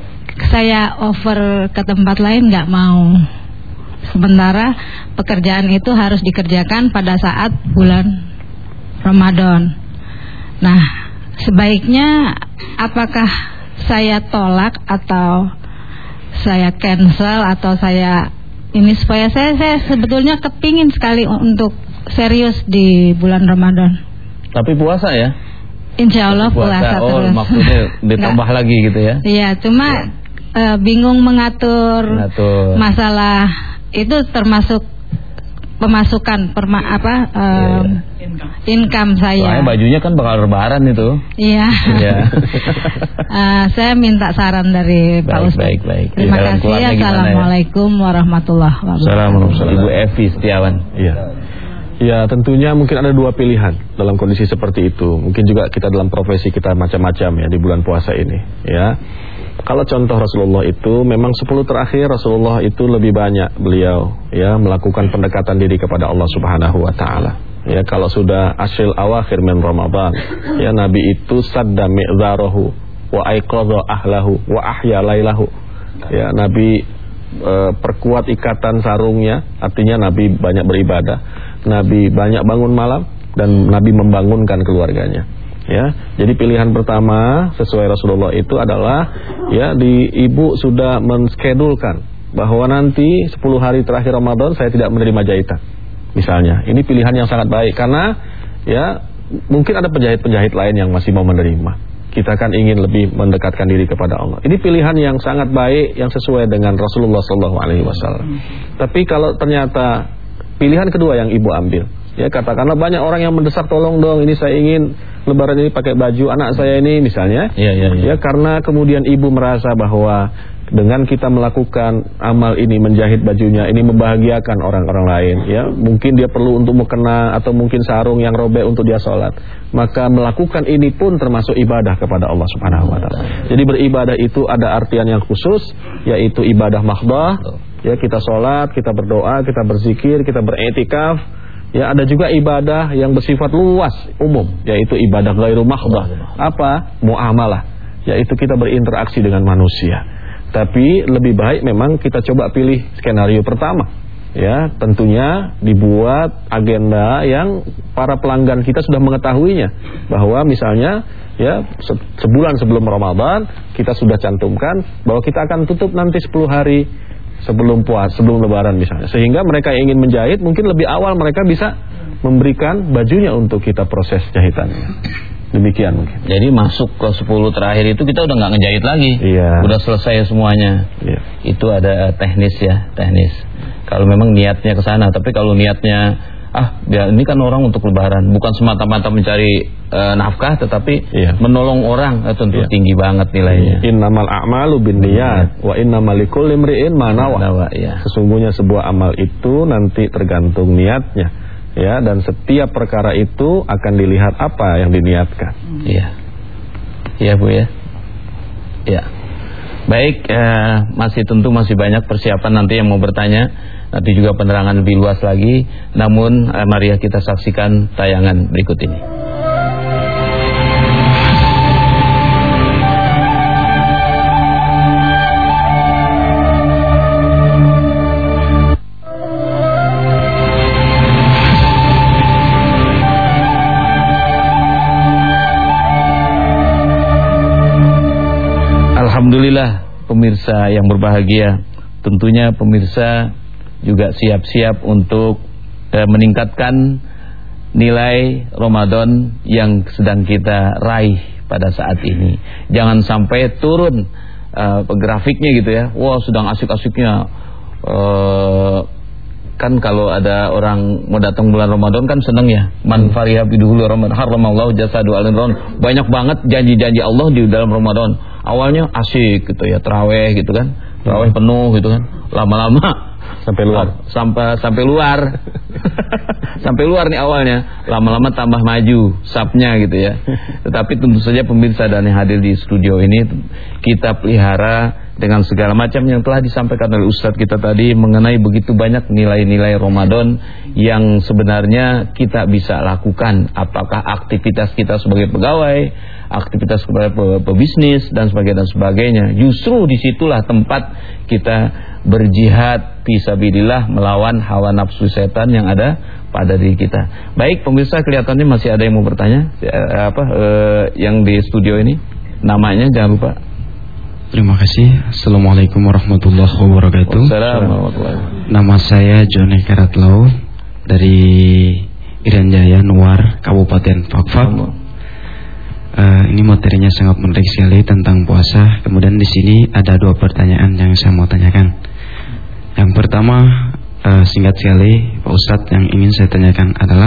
saya over ke tempat lain nggak mau. Sementara pekerjaan itu harus dikerjakan pada saat bulan Ramadan. Nah, sebaiknya apakah saya tolak atau saya cancel atau saya ini supaya saya saya sebetulnya kepingin sekali untuk serius di bulan Ramadan. Tapi puasa ya? Insya Allah puasa, puasa oh, terus. Maksudnya ditambah Nggak. lagi gitu ya? Iya, cuma ya. uh, bingung mengatur, mengatur masalah itu termasuk pemasukan perma, apa um, ya, income. income saya. Soalnya bajunya kan bakal lebaran itu. Iya. Ya. uh, saya minta saran dari baik, Pak Ustadz. Baik, baik. Terima ya, kasih. Assalamualaikum ya? warahmatullahi wabarakatuh. Assalamualaikum. Ibu Evi Setiawan. Iya. Ya, tentunya mungkin ada dua pilihan dalam kondisi seperti itu. Mungkin juga kita dalam profesi kita macam-macam ya di bulan puasa ini. Ya. Kalau contoh Rasulullah itu memang sepuluh terakhir Rasulullah itu lebih banyak beliau ya melakukan pendekatan diri kepada Allah Subhanahu wa taala. Ya, kalau sudah asyil awakhir min Ramadan, ya Nabi itu sadda mi'zarahu wa aiqadha ahlahu wa ahya lailahu. Ya, Nabi e, perkuat ikatan sarungnya, artinya Nabi banyak beribadah, Nabi banyak bangun malam dan Nabi membangunkan keluarganya. Ya, jadi pilihan pertama sesuai Rasulullah itu adalah ya di ibu sudah menskedulkan bahwa nanti sepuluh hari terakhir Ramadan saya tidak menerima jahitan. Misalnya, ini pilihan yang sangat baik karena ya mungkin ada penjahit-penjahit lain yang masih mau menerima. Kita kan ingin lebih mendekatkan diri kepada Allah. Ini pilihan yang sangat baik yang sesuai dengan Rasulullah shallallahu alaihi wasallam. Tapi kalau ternyata pilihan kedua yang ibu ambil, ya katakanlah banyak orang yang mendesak tolong dong ini saya ingin lebaran ini pakai baju anak saya ini misalnya ya, ya, ya. ya karena kemudian ibu merasa bahwa dengan kita melakukan amal ini menjahit bajunya ini membahagiakan orang-orang lain ya mungkin dia perlu untuk mukena atau mungkin sarung yang robek untuk dia sholat maka melakukan ini pun termasuk ibadah kepada Allah Subhanahu wa taala. Jadi beribadah itu ada artian yang khusus yaitu ibadah mahdhah ya kita sholat, kita berdoa, kita berzikir, kita beretikaf. Ya, ada juga ibadah yang bersifat luas, umum, yaitu ibadah ghairu mahdhah. Apa? Muamalah, yaitu kita berinteraksi dengan manusia. Tapi lebih baik memang kita coba pilih skenario pertama. Ya, tentunya dibuat agenda yang para pelanggan kita sudah mengetahuinya. Bahwa misalnya ya sebulan sebelum Ramadan kita sudah cantumkan bahwa kita akan tutup nanti sepuluh hari sebelum puas, sebelum lebaran misalnya. Sehingga mereka yang ingin menjahit mungkin lebih awal mereka bisa memberikan bajunya untuk kita proses jahitannya. Demikian mungkin. Jadi masuk ke sepuluh terakhir itu kita udah nggak ngejahit lagi. Iya. Udah selesai semuanya. Iya. Itu ada teknis ya, teknis. Kalau memang niatnya ke sana, tapi kalau niatnya ah dia ini kan orang untuk lebaran, bukan semata-mata mencari uh, nafkah, tetapi iya. menolong orang, uh, tentu iya. tinggi banget nilainya. Innamal a'malu binniyat wa innamal likulli imri'in ma nawa. Iya. Sesungguhnya sebuah amal itu nanti tergantung niatnya, ya, dan setiap perkara itu akan dilihat apa yang diniatkan. Iya. Iya Bu ya. Ya. Baik, eh, masih tentu masih banyak persiapan nanti yang mau bertanya. Nanti juga penerangan lebih luas lagi. Namun eh, mari kita saksikan tayangan berikut ini. Alhamdulillah pemirsa yang berbahagia, tentunya pemirsa juga siap-siap untuk eh, meningkatkan nilai Ramadan yang sedang kita raih pada saat ini. Jangan sampai turun eh, grafiknya gitu ya. Wah, sedang asik-asiknya. Eh, kan kalau ada orang mau datang bulan Ramadan kan seneng ya. Man fariha bidhul Ramadan haramallahu jasadu al-ron. Banyak banget janji-janji Allah di dalam Ramadan. Awalnya asik gitu ya, tarawih gitu kan. Tarawih penuh gitu kan. Lama-lama sampai luar, sampai sampai luar. Sampai luar nih awalnya, lama-lama tambah maju sapnya gitu ya. Tetapi tentu saja pemirsa dan yang hadir di studio ini kita pelihara dengan segala macam yang telah disampaikan oleh Ustadz kita tadi mengenai begitu banyak nilai-nilai Ramadan yang sebenarnya kita bisa lakukan. Apakah aktivitas kita sebagai pegawai, aktivitas sebagai pebisnis dan sebagainya dan sebagainya. Justru disitulah tempat kita berjihad fisabilillah melawan hawa nafsu setan yang ada pada diri kita. Baik pemirsa, kelihatannya masih ada yang mau bertanya eh, apa eh, yang di studio ini. Namanya jangan lupa. Terima kasih. Assalamualaikum warahmatullahi wabarakatuh. Assalamualaikum. Nama saya Joni Karatlau dari Irian Jaya Nuar, Kabupaten Fakfak. Uh, ini materinya sangat menarik sekali tentang puasa. Kemudian di sini ada dua pertanyaan yang saya mau tanyakan. Yang pertama, uh, singkat sekali, Pak Ustadz, yang ingin saya tanyakan adalah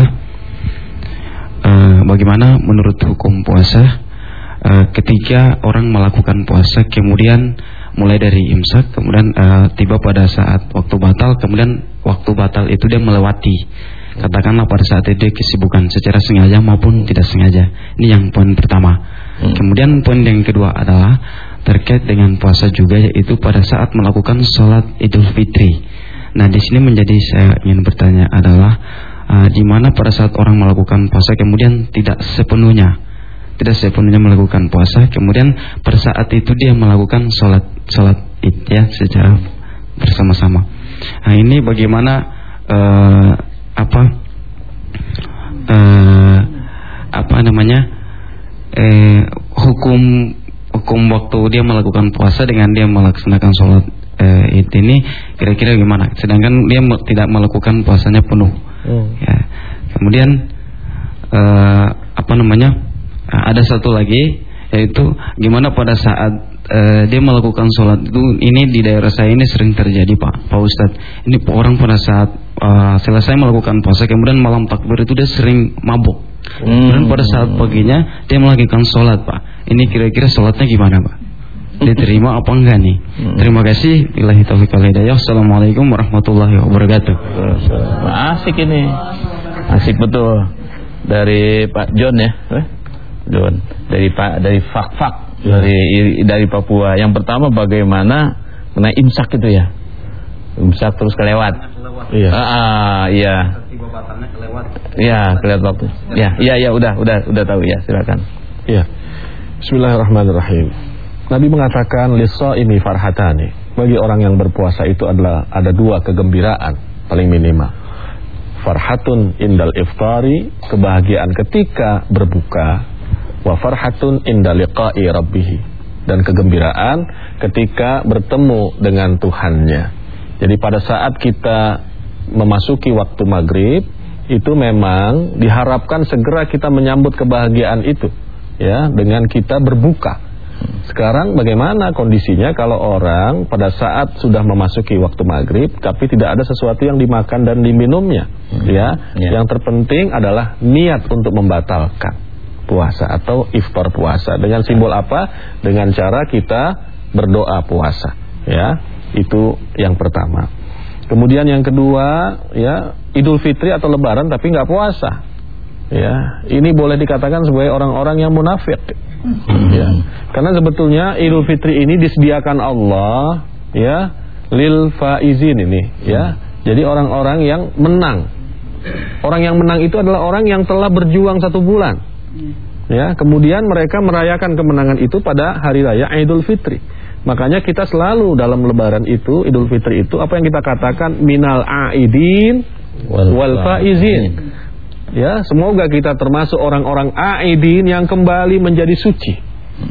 uh, bagaimana menurut hukum puasa Uh, ketika orang melakukan puasa kemudian mulai dari imsak kemudian uh, tiba pada saat waktu batal, kemudian waktu batal itu dia melewati, katakanlah pada saat itu dia kesibukan secara sengaja maupun tidak sengaja. Ini yang poin pertama. hmm. Kemudian poin yang kedua adalah terkait dengan puasa juga, yaitu pada saat melakukan sholat Idul Fitri. Nah di sini menjadi saya ingin bertanya adalah uh, di mana pada saat orang melakukan puasa kemudian tidak sepenuhnya tidak sepenuhnya melakukan puasa, kemudian pada saat itu dia melakukan sholat sholat id ya secara bersama-sama. Nah ini bagaimana uh, apa uh, apa namanya eh, hukum hukum waktu dia melakukan puasa dengan dia melaksanakan sholat uh, id ini kira-kira gimana? Sedangkan dia tidak melakukan puasanya penuh. Hmm. Ya. Kemudian uh, apa namanya? Ada satu lagi, yaitu gimana pada saat uh, dia melakukan sholat itu. Ini di daerah saya ini sering terjadi Pak Pak Ustadz. Ini orang pada saat uh, selesai melakukan puasa kemudian malam takbir itu dia sering mabuk. hmm. Dan pada saat paginya dia melakukan sholat Pak. Ini kira-kira sholatnya gimana Pak? Diterima apa enggak nih? hmm. Terima kasih. Billahi taufiq wal hidayah. Assalamualaikum warahmatullahi wabarakatuh. Asik ini, asik betul. Dari Pak John ya, John dari Pak dari Fakfak ya. dari dari Papua. Yang pertama bagaimana kena imsak itu ya, imsak terus kelewat. Iya. Ah, ah iya. Iya kelewat waktu. Ya iya iya udah udah udah tahu ya, silakan. Iya. Bismillahirrahmanirrahim. Nabi mengatakan lis-shaimi farhatani. Bagi orang yang berpuasa itu adalah ada dua kegembiraan paling minimal. Farhatun indal iftari, kebahagiaan ketika berbuka. Wa farhatun inda liqa'i rabbih, dan kegembiraan ketika bertemu dengan Tuhannya. Jadi pada saat kita memasuki waktu maghrib itu memang diharapkan segera kita menyambut kebahagiaan itu ya dengan kita berbuka. Sekarang bagaimana kondisinya kalau orang pada saat sudah memasuki waktu maghrib tapi tidak ada sesuatu yang dimakan dan diminumnya, hmm. ya, yeah. yang terpenting adalah niat untuk membatalkan puasa atau iftar puasa. Dengan simbol apa? Dengan cara kita berdoa puasa, ya, itu yang pertama. Kemudian yang kedua, ya, Idul Fitri atau Lebaran tapi nggak puasa, ya, ini boleh dikatakan sebagai orang-orang yang munafik. Hmm. Ya. Karena sebetulnya Idul Fitri ini disediakan Allah, ya, lil faizin ini, ya. Jadi orang-orang yang menang. Orang yang menang itu adalah orang yang telah berjuang satu bulan. Ya, kemudian mereka merayakan kemenangan itu pada hari raya Idul Fitri. Makanya kita selalu dalam Lebaran itu, Idul Fitri itu, apa yang kita katakan minal aidin wal faizin. Ya, semoga kita termasuk orang-orang aidin yang kembali menjadi suci.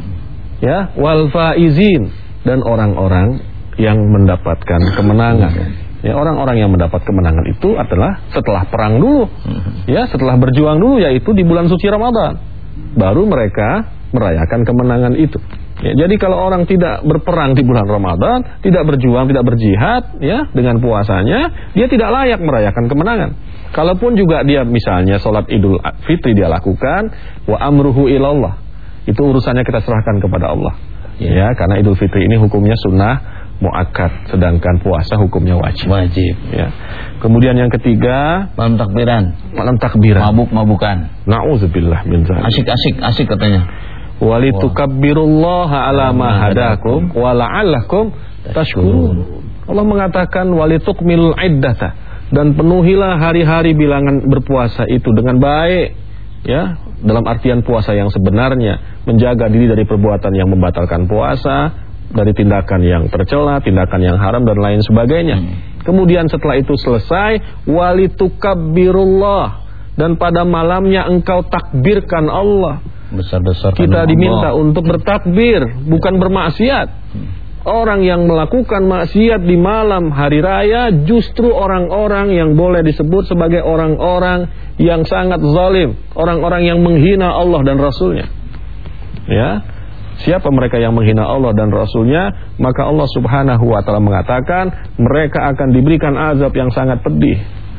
Ya, wal faizin, dan orang-orang yang mendapatkan kemenangan. Ya, orang-orang yang mendapat kemenangan itu adalah setelah perang dulu. Ya, setelah berjuang dulu, yaitu di bulan suci Ramadan. Baru mereka merayakan kemenangan itu. Ya, jadi kalau orang tidak berperang di bulan Ramadan, tidak berjuang, tidak berjihad, ya, dengan puasanya, dia tidak layak merayakan kemenangan. Kalaupun juga dia misalnya sholat Idul Fitri dia lakukan, wa amruhu ilallah, itu urusannya kita serahkan kepada Allah. Ya, ya, karena Idul Fitri ini hukumnya sunnah muakkad, sedangkan puasa hukumnya wajib. Wajib. Ya. Kemudian yang ketiga, malam takbiran. Malam takbiran. Mabuk-mabukan. Nauzubillah min dzalik. Asik-asik, asik katanya. Walitukabbirullaha ala ma hadakum wa la'allakum tashkurun. Allah mengatakan walitukmilul iddata, dan penuhilah hari-hari bilangan berpuasa itu dengan baik, ya, dalam artian puasa yang sebenarnya, menjaga diri dari perbuatan yang membatalkan puasa, dari tindakan yang tercela, tindakan yang haram dan lain sebagainya. Hmm. Kemudian setelah itu selesai, walitukabbirullah, dan pada malamnya engkau takbirkan Allah. Besar-besar. Kita diminta Allah untuk bertakbir, bukan bermaksiat. Hmm. Orang yang melakukan maksiat di malam hari raya justru orang-orang yang boleh disebut sebagai orang-orang yang sangat zalim, orang-orang yang menghina Allah dan Rasulnya. Ya, siapa mereka yang menghina Allah dan Rasulnya? Maka Allah subhanahu wa ta'ala mengatakan mereka akan diberikan azab yang sangat pedih.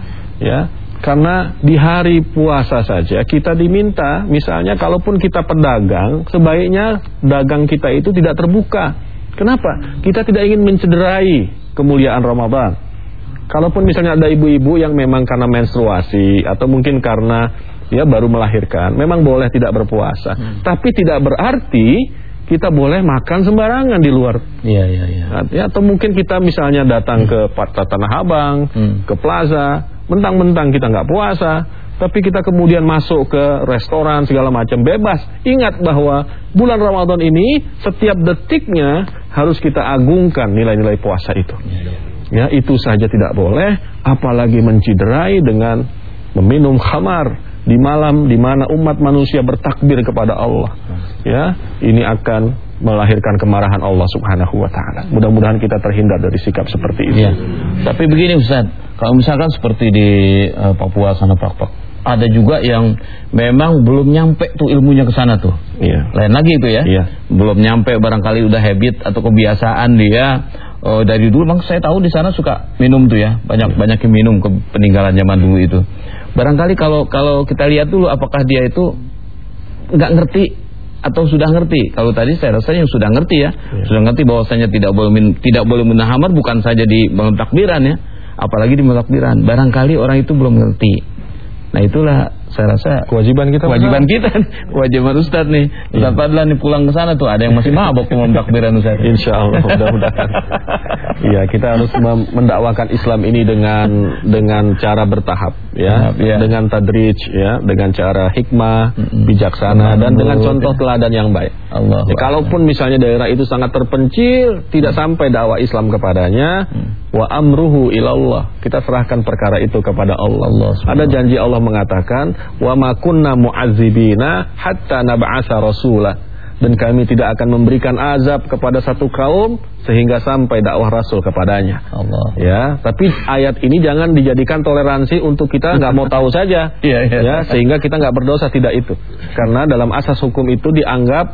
Ya, karena di hari puasa saja kita diminta, misalnya kalaupun kita pedagang, sebaiknya dagang kita itu tidak terbuka. Kenapa? Kita tidak ingin mencederai kemuliaan Ramadan. Kalaupun misalnya ada ibu-ibu yang memang karena menstruasi atau mungkin karena ya baru melahirkan, memang boleh tidak berpuasa. Hmm. Tapi tidak berarti kita boleh makan sembarangan di luar. Iya, iya, iya. Ya, atau mungkin kita misalnya datang hmm. ke Pasar Tanah Abang, hmm. ke plaza, mentang-mentang kita nggak puasa, tapi kita kemudian masuk ke restoran segala macam, bebas. Ingat bahwa bulan Ramadan ini setiap detiknya harus kita agungkan nilai-nilai puasa itu. Ya, itu saja tidak boleh, apalagi menciderai dengan meminum khamar di malam di mana umat manusia bertakbir kepada Allah. Ya, ini akan melahirkan kemarahan Allah Subhanahu wa taala. Mudah-mudahan kita terhindar dari sikap seperti itu. Ya. Tapi begini Ustaz, kalau misalkan seperti di uh, Papua sana Pak, ada juga yang memang belum nyampe tuh ilmunya ke sana tuh. Iya. Lain lagi itu ya. Iya. Belum nyampe, barangkali udah habit atau kebiasaan dia. Oh, dari dulu memang saya tahu di sana suka minum tuh ya. Banyak-banyak yang minum, ke peninggalan zaman dulu itu. Barangkali kalau kalau kita lihat dulu apakah dia itu enggak ngerti atau sudah ngerti. Kalau tadi saya rasa yang sudah ngerti ya. Iya. Sudah ngerti bahwasanya tidak boleh min, tidak boleh menahamar, bukan saja di malam takbiran ya, apalagi di malam takbiran. Barangkali orang itu belum ngerti. Nah itulah saya rasa kewajiban kita, kewajiban kita, kewajiban Ustaz nih. Ustaz Fadlan nih pulang ke sana tuh ada yang masih mabok mau takbiran Ustaz. Insyaallah, mudah-mudahan. Iya, kita harus mendakwakan Islam ini dengan dengan cara bertahap, ya, ya. Dengan tadrij, ya, dengan cara hikmah, mm-hmm. bijaksana, dan dengan contoh teladan yang baik. Allah. Ya, kalaupun misalnya daerah itu sangat terpencil, tidak sampai dakwah Islam kepadanya, mm. wa amruhu ilallah, kita serahkan perkara itu kepada Allah. Allah Ada janji Allah mengatakan, wa ma kunna mu'adzibina hatta nab'atsa rasulah, dan kami tidak akan memberikan azab kepada satu kaum sehingga sampai dakwah Rasul kepadanya. Allah. Ya, tapi ayat ini jangan dijadikan toleransi untuk kita nggak mau tahu saja. Ya, sehingga kita nggak berdosa, tidak itu. Karena dalam asas hukum itu dianggap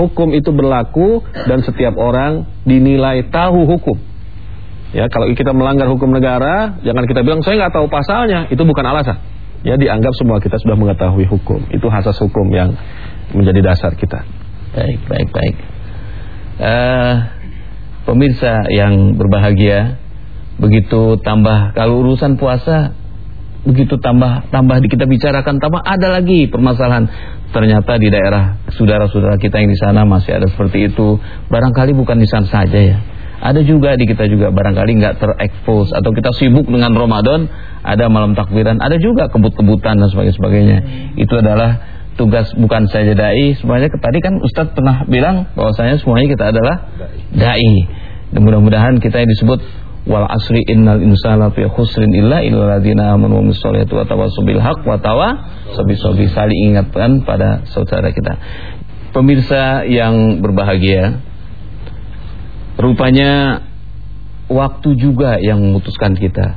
Hukum itu berlaku dan setiap orang dinilai tahu hukum. Ya, kalau kita melanggar hukum negara, jangan kita bilang saya nggak tahu pasalnya, itu bukan alasan. Ya, dianggap semua kita sudah mengetahui hukum. Itu asas hukum yang menjadi dasar kita. Baik, baik, baik. Uh, pemirsa yang berbahagia, begitu tambah kalau urusan puasa, begitu tambah tambah kita bicarakan, tambah ada lagi permasalahan. Ternyata di daerah saudara-saudara kita yang di sana masih ada seperti itu. Barangkali bukan di sana saja ya. Ada juga di kita juga barangkali nggak terekspos, atau kita sibuk dengan Ramadan, ada malam takbiran, ada juga kebut-kebutan dan sebagainya. Itu adalah tugas bukan saja dai. Sebenarnya tadi kan Ustadz pernah bilang bahwasanya semuanya kita adalah dai. Dan mudah-mudahan kita yang disebut wal asri innal insana fi khusrin illa illal ladzina amanu wa amilus sholihati wa tawassaw bil haqq wa tawassaw bis sabr, saling ingatkan pada saudara kita. Pemirsa yang berbahagia, rupanya waktu juga yang memutuskan kita.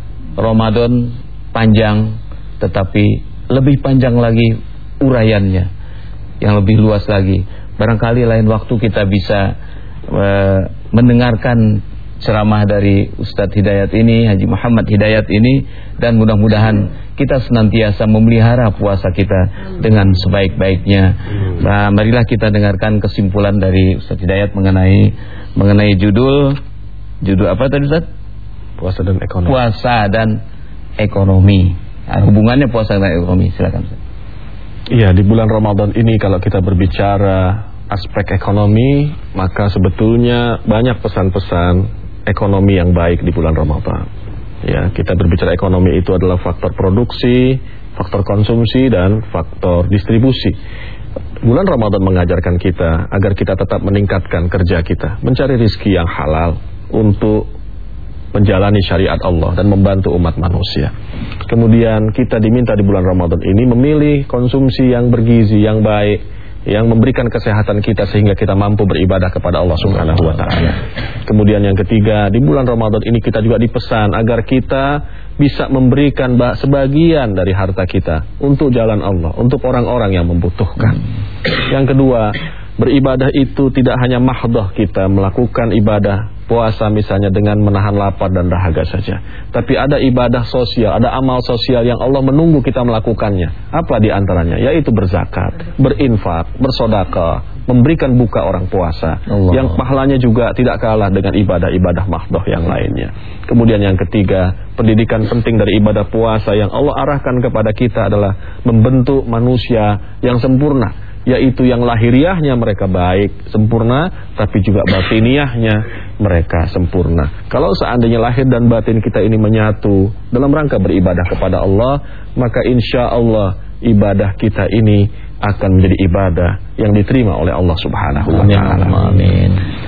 Ramadan panjang, tetapi lebih panjang lagi uraiannya, yang lebih luas lagi. Barangkali lain waktu kita bisa uh, mendengarkan ceramah dari Ustadz Hidayat ini, Haji Muhammad Hidayat ini, dan mudah-mudahan kita senantiasa memelihara puasa kita dengan sebaik-baiknya. Nah, marilah kita dengarkan kesimpulan dari Ustadz Hidayat mengenai mengenai judul judul apa tadi Ustadz? Puasa dan ekonomi. Puasa dan ekonomi. Nah, hubungannya puasa dan ekonomi, silakan Ustadz. Iya, di bulan Ramadan ini kalau kita berbicara aspek ekonomi, maka sebetulnya banyak pesan-pesan ekonomi yang baik di bulan Ramadan. Ya, kita berbicara ekonomi itu adalah faktor produksi, faktor konsumsi, dan faktor distribusi. Bulan Ramadan mengajarkan kita agar kita tetap meningkatkan kerja kita, mencari rezeki yang halal untuk menjalani syariat Allah dan membantu umat manusia. Kemudian kita diminta di bulan Ramadan ini memilih konsumsi yang bergizi, yang baik, yang memberikan kesehatan kita sehingga kita mampu beribadah kepada Allah Subhanahu wa taala. Kemudian yang ketiga, di bulan Ramadan ini kita juga dipesan agar kita bisa memberikan sebagian dari harta kita untuk jalan Allah, untuk orang-orang yang membutuhkan. Yang kedua, beribadah itu tidak hanya mahdoh kita melakukan ibadah puasa misalnya dengan menahan lapar dan dahaga saja, tapi ada ibadah sosial, ada amal sosial yang Allah menunggu kita melakukannya. Apa di antaranya? Yaitu berzakat, berinfak, bersedekah, memberikan buka orang puasa, Allah, yang pahalanya juga tidak kalah dengan ibadah-ibadah mahdoh yang lainnya. Kemudian yang ketiga, pendidikan penting dari ibadah puasa yang Allah arahkan kepada kita adalah membentuk manusia yang sempurna, yaitu yang lahiriahnya mereka baik, sempurna, tapi juga batiniahnya mereka sempurna. Kalau seandainya lahir dan batin kita ini menyatu dalam rangka beribadah kepada Allah, maka insya Allah ibadah kita ini akan menjadi ibadah yang diterima oleh Allah Subhanahu wa taala. Amin.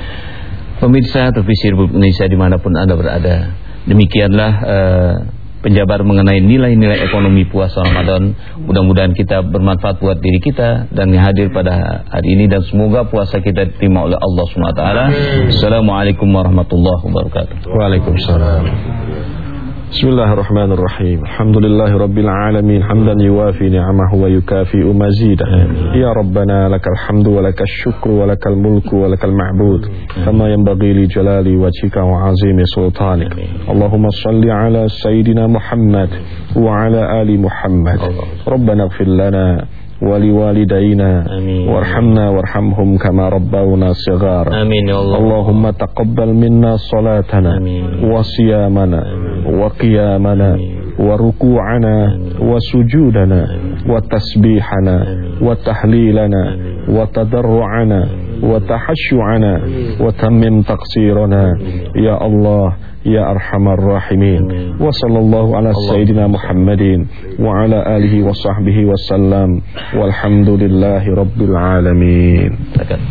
Pemirsa televisi Republik Indonesia dimanapun Anda berada, demikianlah uh, penjabar mengenai nilai-nilai ekonomi puasa Ramadan. Mudah-mudahan kita bermanfaat buat diri kita dan yang hadir pada hari ini, dan semoga puasa kita diterima oleh Allah subhanahu wa taala. Assalamualaikum warahmatullahi wabarakatuh. Waalaikumsalam. Bismillahirrahmanirrahim. Alhamdulillahirabbil alamin, hamdan yuwafi ni'amahu wa yukafi'u mazidah. Ya Rabbana lakal hamdu wa lakal syukru wa lakal mulku wa lakal ma'bud kama yanbaghi li jalali wajhika wa 'azimi sultanik. Allahumma shalli ala sayyidina Muhammad wa ala ali Muhammad. Rabbana ighfir lana ولوالدينا وارحمنا وارحمهم كما ربونا صغارا. آمين يا الله. اللهم تقبل منا صلاتنا وصيامنا وقيامنا وركوعنا وسجودنا وتسبيحنا وتحليلنا وتضرعنا وتحشعنا وتمم تقصيرنا يا الله يا أرحم الراحمين. وصلى الله على سيدنا محمد وعلى آله وصحبه وسلم والحمد لله رب العالمين.